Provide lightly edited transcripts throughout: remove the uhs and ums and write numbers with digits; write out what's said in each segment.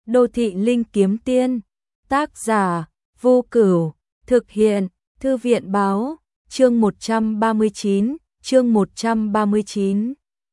Đô thị linh kiếm tiên, tác giả, Vô Cửu, thực hiện, Thư viện báo, chương 139.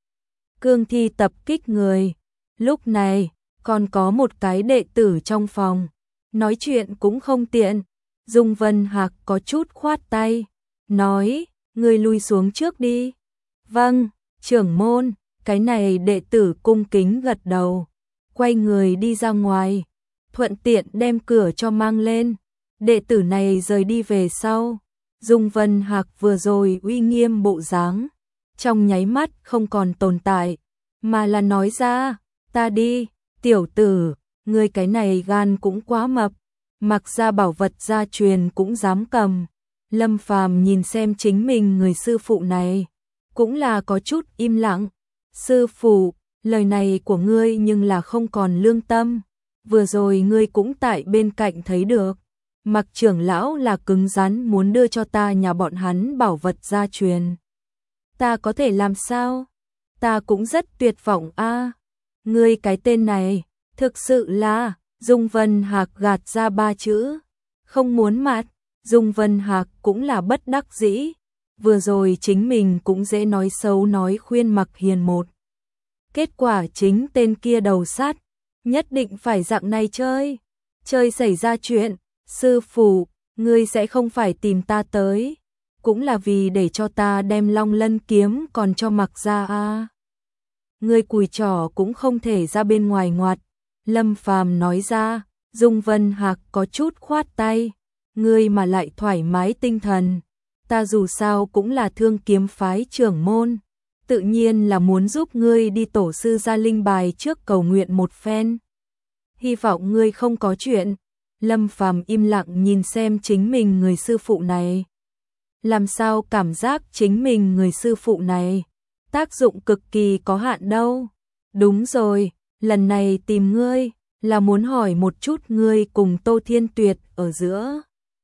Cương thi tập kích người. Lúc này, còn có một cái đệ tử trong phòng, nói chuyện cũng không tiện. Dung Vân Hạc có chút khoát tay, nói, ngươi lui xuống trước đi. Vâng, trưởng môn. Cái này đệ tử cung kính gật đầu, quay người đi ra ngoài, thuận tiện đem cửa cho mang lên. Đệ tử này rời đi về sau, Dung Vân Hạc vừa rồi uy nghiêm bộ dáng, trong nháy mắt không còn tồn tại, mà là nói ra, ta đi, tiểu tử, ngươi cái này gan cũng quá mập, mặc ra bảo vật gia truyền cũng dám cầm. Lâm Phàm nhìn xem chính mình người sư phụ này, cũng là có chút im lặng. Sư phụ, lời này của ngươi nhưng là không còn lương tâm, vừa rồi ngươi cũng tại bên cạnh thấy được. Mặc trưởng lão là cứng rắn muốn đưa cho ta nhà bọn hắn bảo vật gia truyền. Ta có thể làm sao? Ta cũng rất tuyệt vọng a. Ngươi cái tên này, thực sự là, Dung Vân Hạc gạt ra 3 chữ, không muốn mặt. Dung Vân Hạc cũng là bất đắc dĩ, vừa rồi chính mình cũng dễ nói xấu nói khuyên Mặc Hiền một. Kết quả chính tên kia đầu sắt, nhất định phải dạng này chơi. Chơi xảy ra chuyện, sư phụ, ngươi sẽ không phải tìm ta tới, cũng là vì để cho ta đem Long Lân kiếm còn cho Mặc ra a. Ngươi cùi trỏ cũng không thể ra bên ngoài ngoặt. Lâm Phàm nói ra. Dung Vân Hạc có chút khoát tay, ngươi mà lại thoải mái tinh thần, ta dù sao cũng là Thương Kiếm phái trưởng môn, tự nhiên là muốn giúp ngươi đi tổ sư gia linh bài trước cầu nguyện một phen. Hy vọng ngươi không có chuyện. Lâm Phàm im lặng nhìn xem chính mình người sư phụ này. Làm sao cảm giác chính mình người sư phụ này tác dụng cực kỳ có hạn đâu. Đúng rồi, lần này tìm ngươi là muốn hỏi một chút ngươi cùng Tô Thiên Tuyệt ở giữa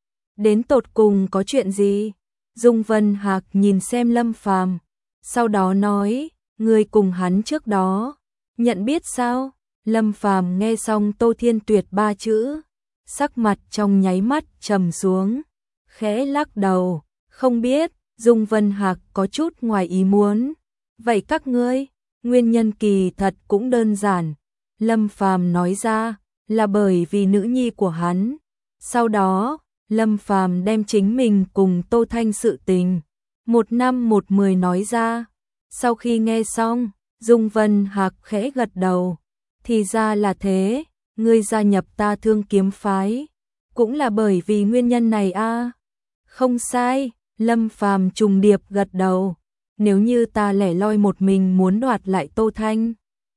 đến tột cùng có chuyện gì. Dung Vân Hạc nhìn xem Lâm Phàm, sau đó nói, ngươi cùng hắn trước đó nhận biết sao? Lâm Phàm nghe xong Tô Thiên Tuyệt 3 chữ, sắc mặt trong nháy mắt trầm xuống, khẽ lắc đầu, không biết. Dung Vân Hạc có chút ngoài ý muốn, vậy các ngươi? Nguyên nhân kỳ thật cũng đơn giản. Lâm Phàm nói ra, là bởi vì nữ nhi của hắn. Sau đó, Lâm Phàm đem chính mình cùng Tô Thanh sự tình 1 năm 1 10 nói ra. Sau khi nghe xong, Dung Vân Hạc khẽ gật đầu. Thì ra là thế, ngươi gia nhập ta Thương Kiếm phái cũng là bởi vì nguyên nhân này a. Không sai, Lâm Phàm trùng điệp gật đầu. Nếu như ta lẻ loi một mình muốn đoạt lại Tô Thanh,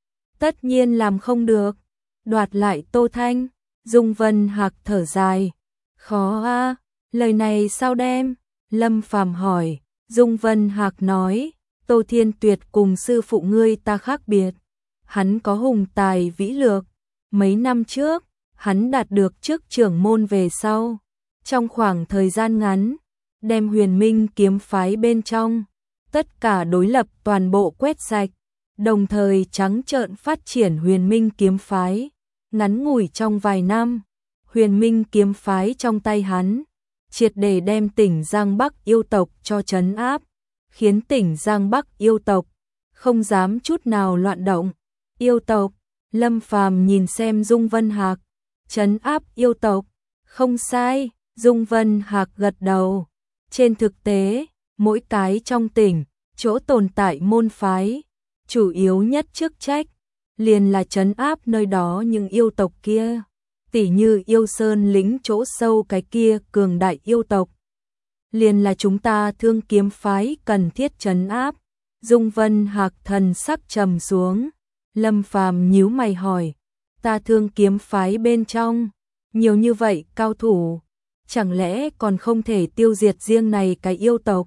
tất nhiên làm không được. Đoạt lại Tô Thanh? Dung Vân Hạc thở dài. Khó a, lời này sao đem? Lâm Phàm hỏi. Dung Vân Hạc nói, Tô Thiên Tuyệt cùng sư phụ ngươi ta khác biệt. Hắn có hùng tài vĩ lược. Mấy năm trước, hắn đạt được chức trưởng môn về sau. Trong khoảng thời gian ngắn, đem Huyền Minh kiếm phái bên trong tất cả đối lập toàn bộ quét sạch, đồng thời trắng trợn phát triển Huyền Minh kiếm phái. Ngắn ngủi trong vài năm, Huyền Minh kiếm phái trong tay hắn triệt để đem tỉnh Giang Bắc yêu tộc cho trấn áp, khiến tỉnh Giang Bắc yêu tộc không dám chút nào loạn động. Yêu tộc? Lâm Phàm nhìn xem Dung Vân Hạc. Trấn áp yêu tộc? Không sai, Dung Vân Hạc gật đầu. Trên thực tế, mỗi cái trong tỉnh, chỗ tồn tại môn phái, chủ yếu nhất chức trách liền là trấn áp nơi đó những yêu tộc kia, tỉ như Yêu Sơn lĩnh chỗ sâu cái kia cường đại yêu tộc, liền là chúng ta Thương Kiếm phái cần thiết trấn áp. Dung Vân Hạc thần sắc trầm xuống. Lâm Phàm nhíu mày hỏi, ta Thương Kiếm phái bên trong nhiều như vậy cao thủ, chẳng lẽ còn không thể tiêu diệt riêng này cái yêu tộc?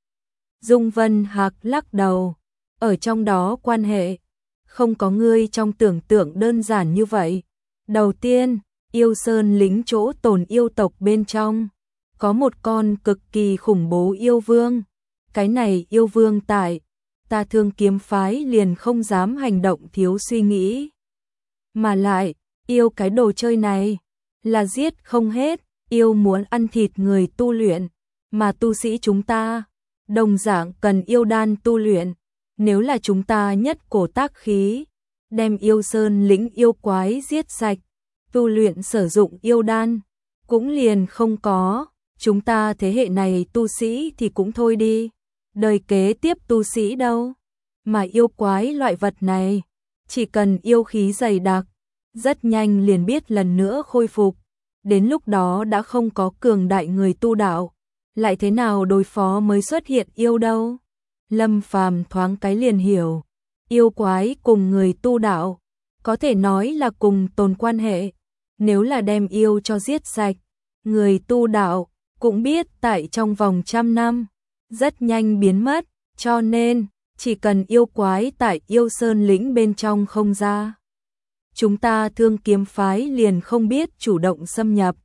Dung Vân Hạc lắc đầu, ở trong đó quan hệ không có ngươi trong tưởng tượng đơn giản như vậy. Đầu tiên, Yêu Sơn lĩnh chỗ tồn yêu tộc bên trong có một con cực kỳ khủng bố yêu vương. Cái này yêu vương tại ta Thương Kiếm phái liền không dám hành động thiếu suy nghĩ. Mà lại, Yêu cái đồ chơi này là giết không hết, yêu muốn ăn thịt người tu luyện, mà tu sĩ chúng ta đồng dạng cần yêu đan tu luyện. Nếu là chúng ta nhất cổ tác khí, đem yêu sơn lĩnh yêu quái giết sạch, tu luyện sử dụng yêu đan, cũng liền không có, chúng ta thế hệ này tu sĩ thì cũng thôi đi, đời kế tiếp tu sĩ đâu, mà yêu quái loại vật này, chỉ cần yêu khí dày đặc, rất nhanh liền biết lần nữa khôi phục, đến lúc đó đã không có cường đại người tu đạo, lại thế nào đối phó mới xuất hiện yêu đâu. Lâm Phàm thoáng cái liền hiểu, yêu quái cùng người tu đạo, có thể nói là cùng tồn quan hệ, nếu là đem yêu cho giết sạch, người tu đạo cũng biết tại trong vòng 100 năm, rất nhanh biến mất, cho nên, chỉ cần yêu quái tại yêu sơn lĩnh bên trong không ra, chúng ta Thương Kiếm phái liền không biết chủ động xâm nhập.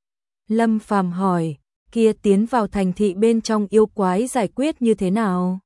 Lâm Phàm hỏi, kia tiến vào thành thị bên trong yêu quái giải quyết như thế nào?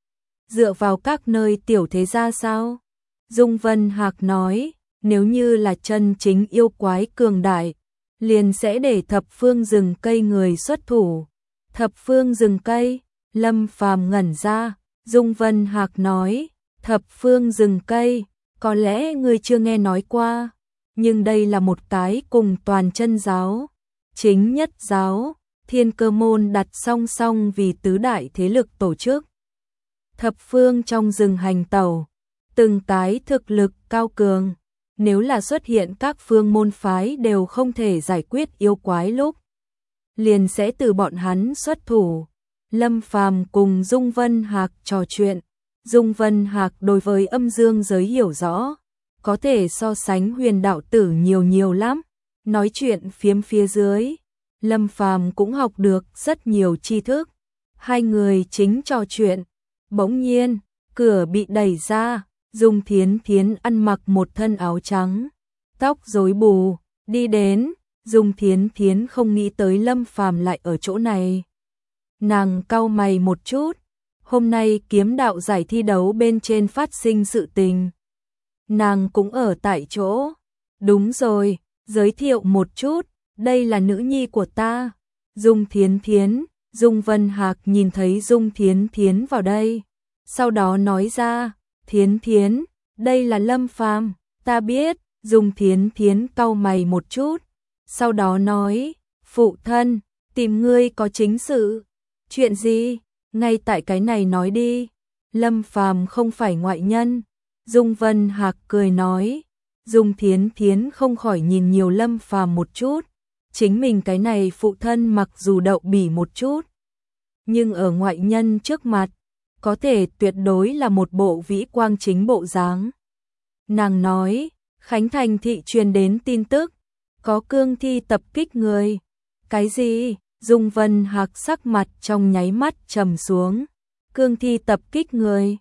Dựa vào các nơi tiểu thế gia sao? Dung Vân Hạc nói, nếu như là chân chính yêu quái cường đại, liền sẽ để thập phương rừng cây người xuất thủ. Thập phương rừng cây, Lâm Phàm ngẩn ra, Dung Vân Hạc nói, thập phương rừng cây, có lẽ người chưa nghe nói qua, nhưng đây là một cái cùng toàn chân giáo, chính nhất giáo, Thiên Cơ môn đặt song song vì tứ đại thế lực tổ chức. Thập phương trong rừng hành tẩu, từng cái thực lực cao cường, nếu là xuất hiện các phương môn phái đều không thể giải quyết yêu quái lúc, liền sẽ từ bọn hắn xuất thủ. Lâm Phàm cùng Dung Vân Hạc trò chuyện, Dung Vân Hạc đối với âm dương giới hiểu rõ, có thể so sánh Huyền đạo tử nhiều lắm, nói chuyện phiếm phía dưới, Lâm Phàm cũng học được rất nhiều tri thức. Hai người chính trò chuyện, bỗng nhiên, cửa bị đẩy ra, Dung Thiến Thiến ăn mặc một thân áo trắng, tóc rối bù, đi đến, Dung Thiến Thiến không nghĩ tới Lâm Phàm lại ở chỗ này. Nàng cau mày một chút, hôm nay kiếm đạo giải thi đấu bên trên phát sinh sự tình. Nàng cũng ở tại chỗ. Đúng rồi, giới thiệu một chút, đây là nữ nhi của ta, Dung Thiến Thiến. Dung Vân Hạc nhìn thấy Dung Thiến Thiến vào đây, sau đó nói ra, Thiến Thiến, đây là Lâm Phàm, ta biết. Dung Thiến Thiến cau mày một chút, sau đó nói, phụ thân, tìm ngươi có chính sự. Chuyện gì? Ngay tại cái này nói đi. Lâm Phàm không phải ngoại nhân. Dung Vân Hạc cười nói. Dung Thiến Thiến không khỏi nhìn nhiều Lâm Phàm một chút. Chính mình cái này phụ thân mặc dù đậu bỉ một chút, nhưng ở ngoại nhân trước mặt, có thể tuyệt đối là một bộ vĩ quang chính bộ dáng. Nàng nói, Khánh Thành thị truyền đến tin tức, có cương thi tập kích người. Cái gì? Dung Vân Hạc sắc mặt trong nháy mắt trầm xuống. Cương thi tập kích người.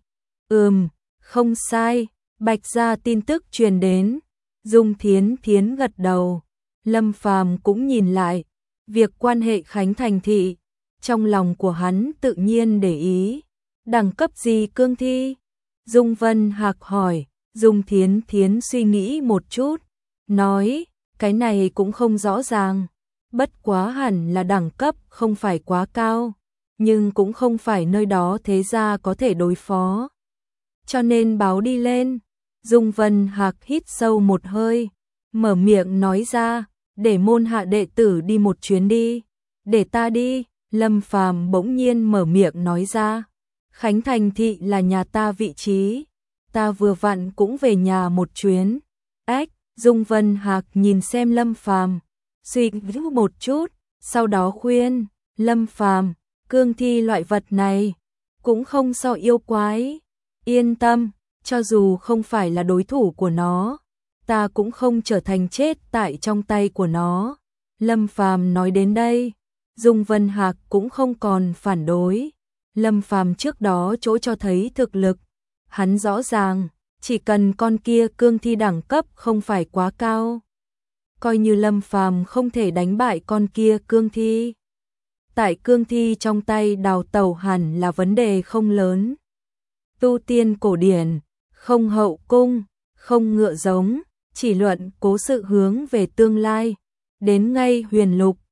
Không sai, Bạch gia tin tức truyền đến. Dung Thiến Thiến gật đầu. Lâm Phàm cũng nhìn lại, việc quan hệ Khánh Thành thị, trong lòng của hắn tự nhiên để ý. Đẳng cấp gì cương thi? Dung Vân Hạc hỏi. Dung Thiến Thiến suy nghĩ một chút, nói, cái này cũng không rõ ràng, bất quá hẳn là đẳng cấp không phải quá cao, nhưng cũng không phải nơi đó thế gia có thể đối phó. Cho nên báo đi lên. Dung Vân Hạc hít sâu một hơi, mở miệng nói ra, để môn hạ đệ tử đi một chuyến đi. Để ta đi. Lâm Phàm bỗng nhiên mở miệng nói ra, Khánh Thành thị là nhà ta vị trí, ta vừa vặn cũng về nhà một chuyến. Ách. Dung Vân Hạc nhìn xem Lâm Phàm, suy nghĩ một chút, sau đó khuyên, Lâm Phàm, cương thi loại vật này cũng không so yêu quái, yên tâm, cho dù không phải là đối thủ của nó, ta cũng không trở thành chết tại trong tay của nó. Lâm Phàm nói đến đây, Dung Vân Hạc cũng không còn phản đối. Lâm Phàm trước đó chỗ cho thấy thực lực, hắn rõ ràng, chỉ cần con kia cương thi đẳng cấp không phải quá cao, coi như Lâm Phàm không thể đánh bại con kia cương thi, tại cương thi trong tay đào tẩu hẳn là vấn đề không lớn. Tu tiên cổ điển, không hậu cung, không ngựa giống, chỉ luận cố sự hướng về tương lai. Đến ngay huyền lục,